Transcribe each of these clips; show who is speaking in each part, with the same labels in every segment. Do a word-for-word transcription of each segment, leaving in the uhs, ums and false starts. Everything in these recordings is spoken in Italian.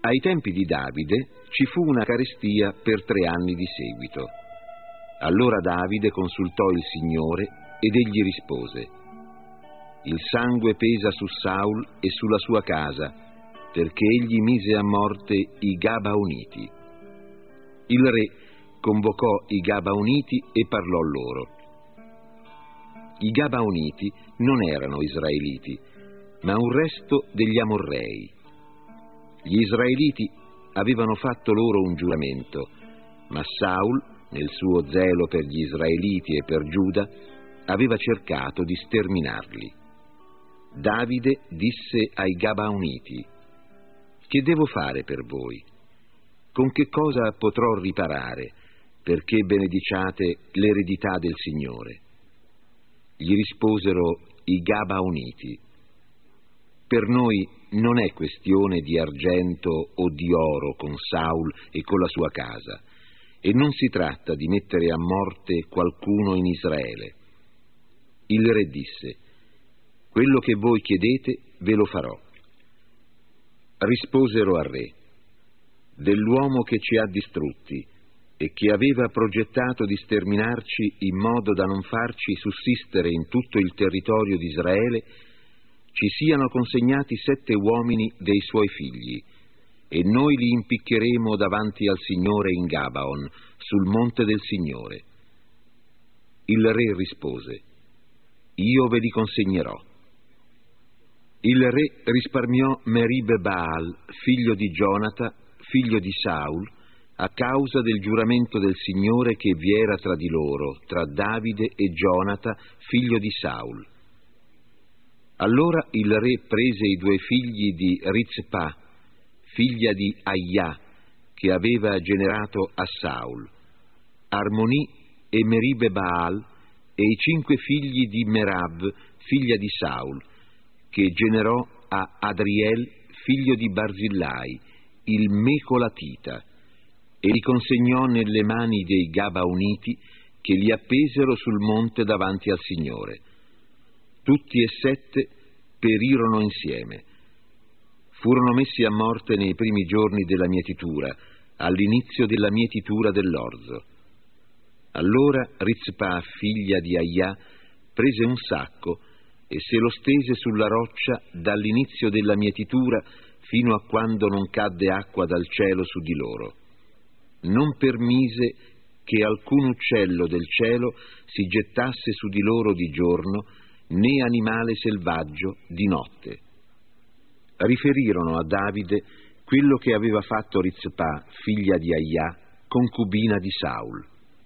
Speaker 1: Ai tempi di Davide ci fu una carestia per tre anni di seguito. Allora Davide consultò il Signore ed egli rispose: il sangue pesa su Saul e sulla sua casa, perché egli mise a morte i Gabaoniti. Il re convocò i Gabaoniti e parlò loro. I Gabaoniti non erano israeliti, ma un resto degli Amorrei. Gli israeliti avevano fatto loro un giuramento, ma Saul, nel suo zelo per gli israeliti e per Giuda, aveva cercato di sterminarli. Davide disse ai Gabaoniti: che devo fare per voi? Con che cosa potrò riparare, perché benediciate l'eredità del Signore? Gli risposero i Gabaoniti: per noi non è questione di argento o di oro con Saul e con la sua casa, e non si tratta di mettere a morte qualcuno in Israele. Il re disse: quello che voi chiedete ve lo farò. Risposero al re: dell'uomo che ci ha distrutti e che aveva progettato di sterminarci in modo da non farci sussistere in tutto il territorio di Israele, ci siano consegnati sette uomini dei suoi figli, e noi li impiccheremo davanti al Signore in Gabaon, sul monte del Signore. Il re rispose: io ve li consegnerò. Il re risparmiò Merib Baal, figlio di Gionata, figlio di Saul, a causa del giuramento del Signore che vi era tra di loro, tra Davide e Gionata, figlio di Saul. Allora il re prese i due figli di Rizpa, figlia di Aia, che aveva generato a Saul, Armoni e Merib Baal, e i cinque figli di Merab, figlia di Saul, che generò a Adriel, figlio di Barzillai, il Mecolatita, e li consegnò nelle mani dei Gabaoniti, che li appesero sul monte davanti al Signore. Tutti e sette perirono insieme. Furono messi a morte nei primi giorni della mietitura, all'inizio della mietitura dell'orzo. Allora Rizpa, figlia di Aia, prese un sacco e se lo stese sulla roccia dall'inizio della mietitura fino a quando non cadde acqua dal cielo su di loro. Non permise che alcun uccello del cielo si gettasse su di loro di giorno, né animale selvaggio di notte. Riferirono a Davide quello che aveva fatto Rizpa, figlia di Aia, concubina di Saul.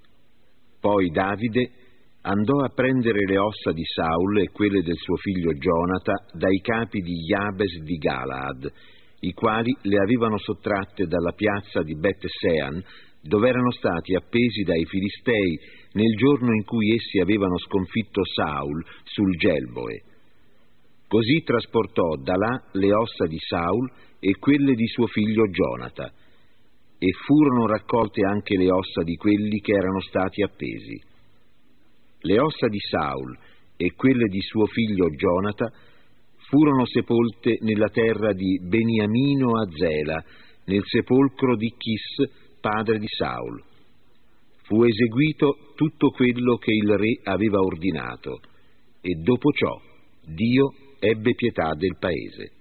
Speaker 1: Poi Davide andò a prendere le ossa di Saul e quelle del suo figlio Gionata dai capi di Jabes di Galaad, i quali le avevano sottratte dalla piazza di Bet-Sean, dove erano stati appesi dai Filistei nel giorno in cui essi avevano sconfitto Saul sul Gelboe. Così trasportò da là le ossa di Saul e quelle di suo figlio Gionata, e furono raccolte anche le ossa di quelli che erano stati appesi. Le ossa di Saul e quelle di suo figlio Gionata furono sepolte nella terra di Beniamino a Zela, nel sepolcro di Chis, padre di Saul. Fu eseguito tutto quello che il re aveva ordinato, e dopo ciò Dio ebbe pietà del paese.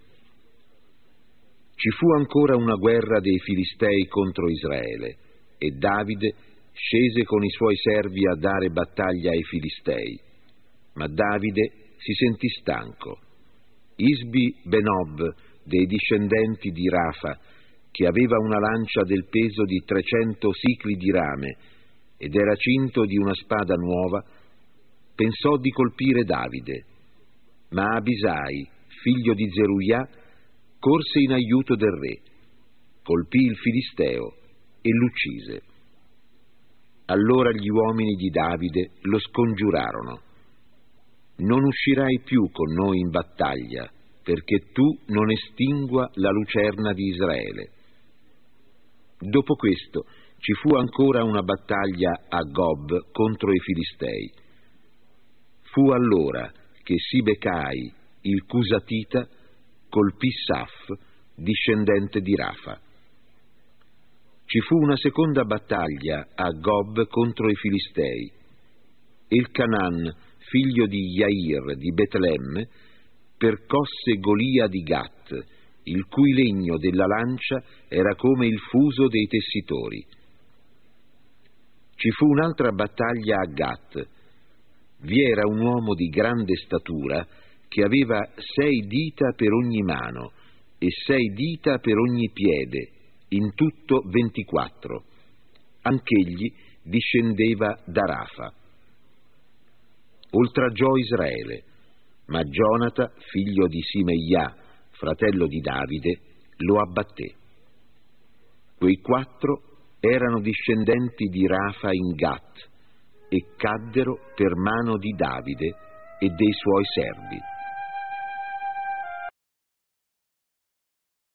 Speaker 1: Ci fu ancora una guerra dei Filistei contro Israele, e Davide scese con i suoi servi a dare battaglia ai Filistei. Ma Davide si sentì stanco. Isbi Benob, dei discendenti di Rafa, che aveva una lancia del peso di trecento sicli di rame ed era cinto di una spada nuova, pensò di colpire Davide. Ma Abisai, figlio di Zeruiah, corse in aiuto del re, colpì il Filisteo e l'uccise. Allora gli uomini di Davide lo scongiurarono: non uscirai più con noi in battaglia, perché tu non estingua la lucerna di Israele. Dopo questo ci fu ancora una battaglia a Gob contro i Filistei. Fu allora che Sibecai, il Cusatita, colpì Saf, discendente di Rafa. Ci fu una seconda battaglia a Gob contro i Filistei. Elcanan, figlio di Jair di Betlemme, percosse Golia di Gat, il cui legno della lancia era come il fuso dei tessitori. Ci fu un'altra battaglia a Gat. Vi era un uomo di grande statura che aveva sei dita per ogni mano e sei dita per ogni piede, in tutto ventiquattro. Anch'egli discendeva da Rafa. Oltraggiò Israele, ma Gionata, figlio di Simeià, fratello di Davide, lo abbatté. Quei quattro erano discendenti di Rafa in Gat e caddero per mano di Davide e dei suoi servi.